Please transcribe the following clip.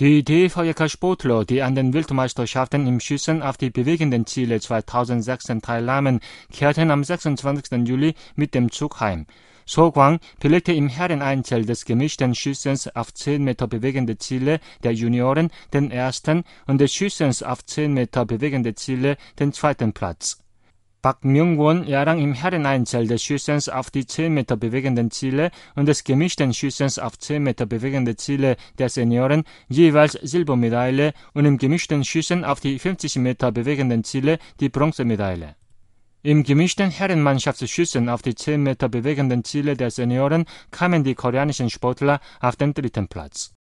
Die DVJK-Sportler, die an den Weltmeisterschaften im Schießen auf die bewegenden Ziele 2006 teilnahmen, kehrten am 26. Juli mit dem Zug heim. So-Kwang belegte im Herreneinzel des gemischten Schießens auf 10 Meter bewegende Ziele der Junioren den ersten und des Schießens auf 10 Meter bewegende Ziele den zweiten Platz. Park Myung-won errang im Herreneinzel des Schießens auf die 10 Meter bewegenden Ziele und des gemischten Schießens auf 10 Meter bewegende Ziele der Senioren jeweils Silbermedaille und im gemischten Schießen auf die 50 Meter bewegenden Ziele die Bronzemedaille. Im gemischten Herrenmannschaftsschießen auf die 10 Meter bewegenden Ziele der Senioren kamen die koreanischen Sportler auf den dritten Platz.